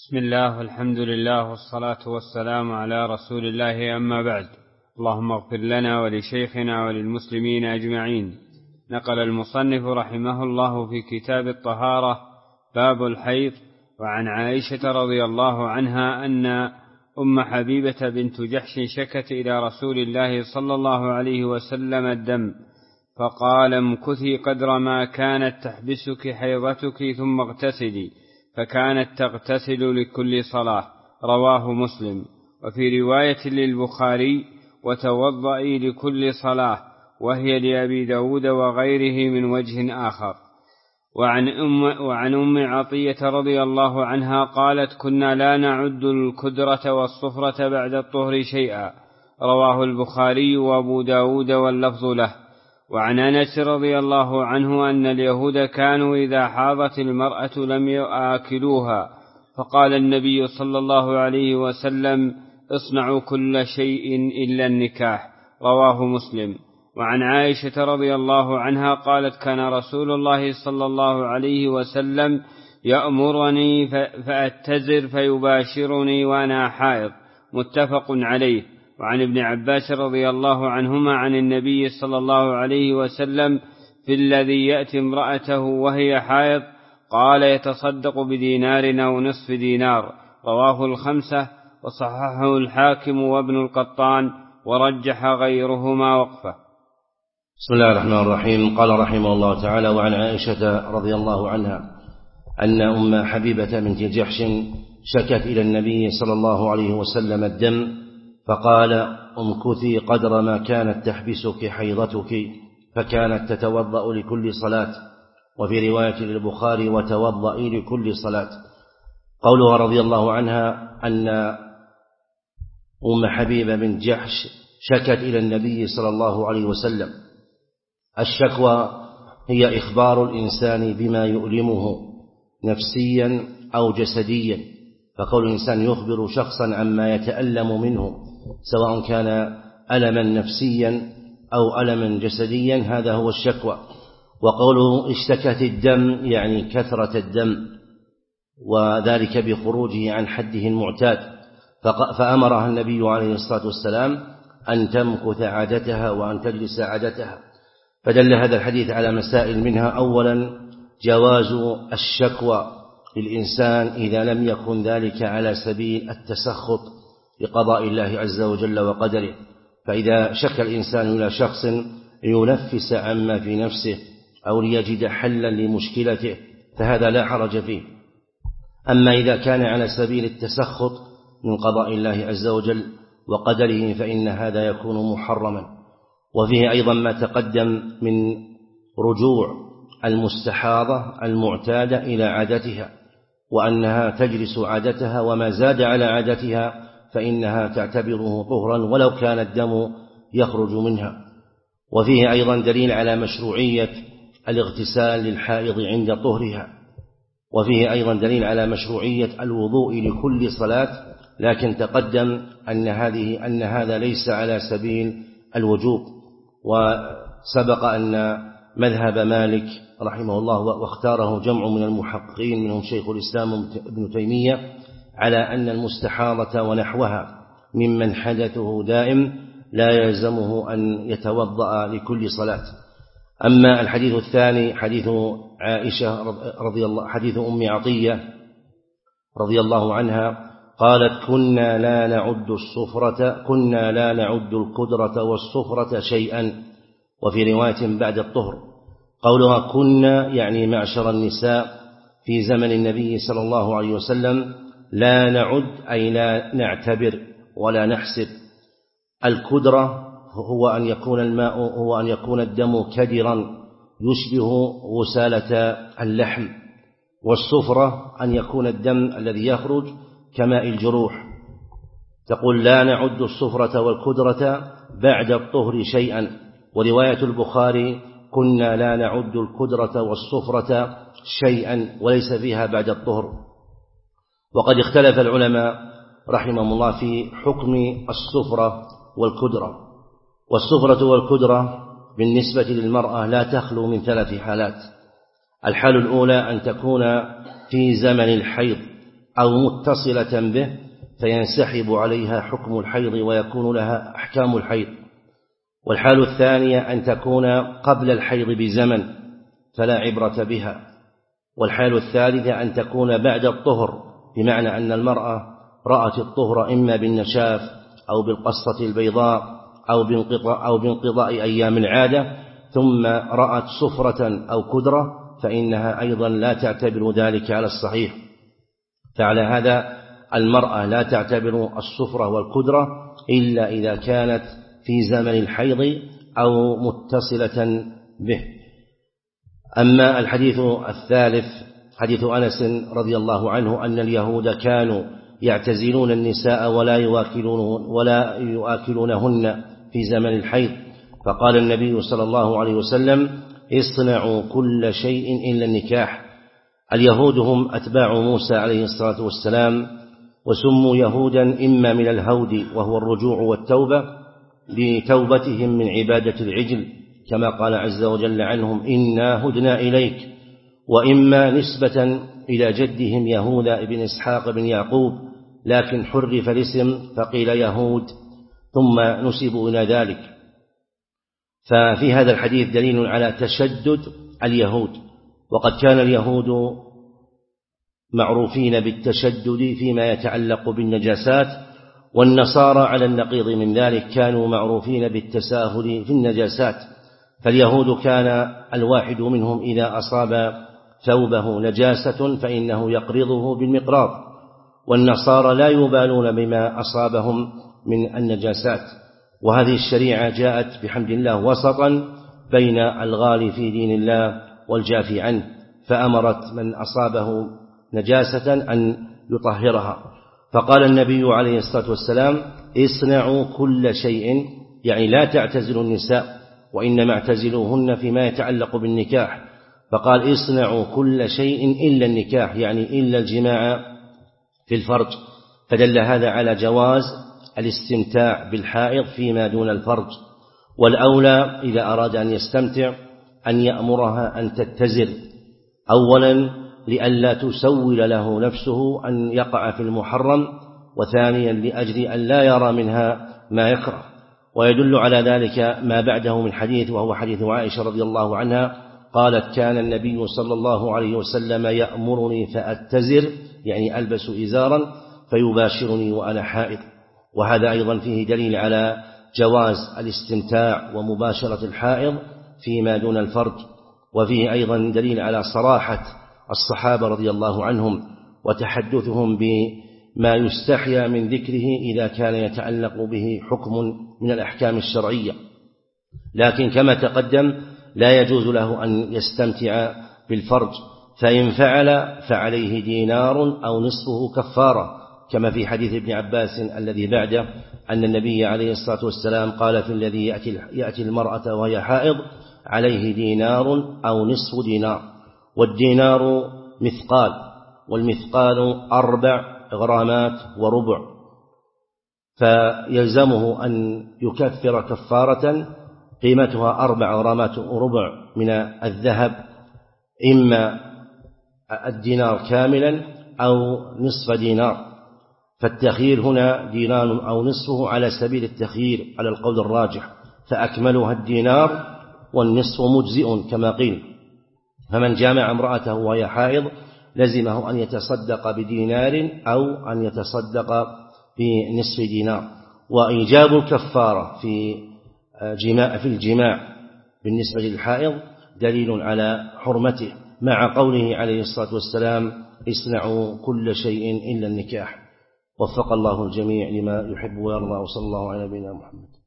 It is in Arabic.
بسم الله والحمد لله والصلاة والسلام على رسول الله، أما بعد. اللهم اغفر لنا ولشيخنا وللمسلمين أجمعين. نقل المصنف رحمه الله في كتاب الطهارة باب الحيض وعن عائشة رضي الله عنها أن أم حبيبة بنت جحش شكت إلى رسول الله صلى الله عليه وسلم الدم، فقال: امكثي قدر ما كانت تحبسك حيضتك ثم اغتسلي، فكانت تغتسل لكل صلاة. رواه مسلم. وفي رواية للبخاري: وتوضئي لكل صلاة، وهي لأبي داود وغيره من وجه آخر. وعن أم عطية رضي الله عنها قالت: كنا لا نعد الكدرة والصفرة بعد الطهر شيئا. رواه البخاري وأبو داود واللفظ له. وعن أنس رضي الله عنه أن اليهود كانوا إذا حاضت المرأة لم يآكلوها، فقال النبي صلى الله عليه وسلم: اصنعوا كل شيء إلا النكاح. رواه مسلم. وعن عائشة رضي الله عنها قالت: كان رسول الله صلى الله عليه وسلم يأمرني فأتزر فيباشرني وأنا حائض. متفق عليه. وعن ابن عباس رضي الله عنهما عن النبي صلى الله عليه وسلم في الذي يأتي امرأته وهي حائض قال: يتصدق بدينار أو نصف دينار. رواه الخمسة وصححه الحاكم وابن القطان ورجح غيرهما وقفه. بسم الله الرحمن الرحيم. قال رحمه الله تعالى: وعن عائشة رضي الله عنها أن أم حبيبة بنت جحش شكت إلى النبي صلى الله عليه وسلم الدم، فقال: امكثي قدر ما كانت تحبسك حيضتك، فكانت تتوضأ لكل صلاة. وفي رواية للبخاري: وتوضئي لكل صلاة. قولها رضي الله عنها أن أم حبيبة بنت جحش شكت إلى النبي صلى الله عليه وسلم. الشكوى هي إخبار الإنسان بما يؤلمه نفسيا أو جسديا، فقول الإنسان يخبر شخصا عما يتألم منه سواء كان ألما نفسيا أو ألما جسديا، هذا هو الشكوى. وقوله اشتكت الدم يعني كثرة الدم، وذلك بخروجه عن حده المعتاد، فأمرها النبي عليه الصلاة والسلام أن تمكث عادتها وأن تجلس عادتها. فدل هذا الحديث على مسائل، منها أولا جواز الشكوى للإنسان إذا لم يكن ذلك على سبيل التسخط لقضاء الله عز وجل وقدره، فإذا شك الإنسان إلى شخص لينفس عما في نفسه أو ليجد حلا لمشكلته فهذا لا حرج فيه. أما إذا كان على سبيل التسخط من قضاء الله عز وجل وقدره فإن هذا يكون محرما. وفيه أيضا ما تقدم من رجوع المستحاضة المعتادة إلى عادتها، وأنها تجلس عادتها، وما زاد على عادتها فإنها تعتبره طهرا ولو كان الدم يخرج منها. وفيه أيضا دليل على مشروعية الاغتسال للحائض عند طهرها. وفيه أيضا دليل على مشروعية الوضوء لكل صلاة، لكن تقدم أن هذا ليس على سبيل الوجوب. وسبق أن مذهب مالك رحمه الله واختاره جمع من المحققين منهم شيخ الإسلام ابن تيمية على أن المستحاضة ونحوها ممن حدثه دائم لا يلزمه أن يتوضأ لكل صلاة. أما الحديث الثاني حديث عائشة حديث أم عطية رضي الله عنها قالت: كنا لا نعد الكدرة والصفرة شيئا. وفي رواية بعد الطهر. قولها كنا يعني معشر النساء في زمن النبي صلى الله عليه وسلم، لا نعد أي لا نعتبر ولا نحسب. الكدرة هو أن يكون الدم كدرا يشبه غسالة اللحم، والصفرة أن يكون الدم الذي يخرج كماء الجروح. تقول: لا نعد الصفرة والكدرة بعد الطهر شيئا. ورواية البخاري: كنا لا نعد الكدرة والصفرة شيئا، وليس فيها بعد الطهر. وقد اختلف العلماء رحمهم الله في حكم الصفرة والكدرة. والصفرة والكدرة بالنسبة للمرأة لا تخلو من 3 حالات. الحال الأولى أن تكون في زمن الحيض، أو متصلة به فينسحب عليها حكم الحيض ويكون لها أحكام الحيض. والحال الثانية أن تكون قبل الحيض بزمن فلا عبرة بها. والحال الثالثة أن تكون بعد الطهر، بمعنى أن المرأة رأت الطهر إما بالنشاف أو بالقصة البيضاء أو بانقضاء أيام العادة، ثم رأت صفرة أو كدرة، فإنها أيضا لا تعتبر ذلك على الصحيح. فعلى هذا المرأة لا تعتبر الصفرة والكدرة إلا إذا كانت في زمن الحيض أو متصلة به. أما الحديث الثالث حديث أنس رضي الله عنه أن اليهود كانوا يعتزلون النساء ولا يؤكلونهن في زمن الحيض، فقال النبي صلى الله عليه وسلم: اصنعوا كل شيء إلا النكاح. اليهود هم أتباع موسى عليه الصلاة والسلام، وسموا يهودا إما من الهود وهو الرجوع والتوبة لتوبتهم من عبادة العجل كما قال عز وجل عنهم: إنا هدنا إليك، وإما نسبة إلى جدهم يهوذا بن إسحاق بن يعقوب، لكن حرف الاسم فقيل يهود ثم نسبوا إلى ذلك. ففي هذا الحديث دليل على تشدد اليهود، وقد كان اليهود معروفين بالتشدد فيما يتعلق بالنجاسات، والنصارى على النقيض من ذلك كانوا معروفين بالتساهل في النجاسات. فاليهود كان الواحد منهم إذا أصاب ثوبه نجاسة فإنه يقرضه بالمقراض، والنصارى لا يبالون بما أصابهم من النجاسات. وهذه الشريعة جاءت بحمد الله وسطا بين الغالي في دين الله والجافي عنه، فأمرت من أصابه نجاسة أن يطهرها. فقال النبي عليه الصلاة والسلام: اصنعوا كل شيء، يعني لا تعتزلوا النساء، وإنما اعتزلوهن فيما يتعلق بالنكاح. فقال: اصنعوا كل شيء إلا النكاح، يعني إلا الجماع في الفرج. فدل هذا على جواز الاستمتاع بالحائض فيما دون الفرج، والأولى إذا أراد أن يستمتع أن يأمرها أن تتزر، أولا لئلا تسول له نفسه أن يقع في المحرم، وثانيا لأجل أن لا يرى منها ما يكره. ويدل على ذلك ما بعده من حديث، وهو حديث عائشة رضي الله عنها قالت: كان النبي صلى الله عليه وسلم يأمرني فأتزر، يعني ألبس إزارا، فيباشرني وأنا حائض. وهذا أيضا فيه دليل على جواز الاستمتاع ومباشرة الحائض فيما دون الفرج، وفيه أيضا دليل على صراحة الصحابة رضي الله عنهم وتحدثهم بما يستحيا من ذكره إذا كان يتعلق به حكم من الأحكام الشرعية. لكن كما تقدم لا يجوز له أن يستمتع بالفرج، فإن فعل فعليه دينار أو نصفه كفارة، كما في حديث ابن عباس الذي بعده أن النبي عليه الصلاة والسلام قال: في الذي يأتي المرأة وهي حائض عليه دينار أو نصف دينار. والدينار مثقال، والمثقال 4 غرامات وربع، فيلزمه أن يكفر كفارة قيمتها 4 غرامات وربع من الذهب، إما الدينار كاملا أو نصف دينار. فالتخيير هنا دينار أو نصفه على سبيل التخيير على القول الراجح، فأكملها الدينار والنصف مجزئ كما قيل. فمن جامع امرأته وهي حائض لزمه أن يتصدق بدينار أو أن يتصدق بنصف دينار. وإيجاب الكفارة في الجماع بالنسبة للحائض دليل على حرمته، مع قوله عليه الصلاة والسلام: اصنعوا كل شيء إلا النكاح. وفق الله الجميع لما يحب ويرضى، وصلى الله على نبينا محمد.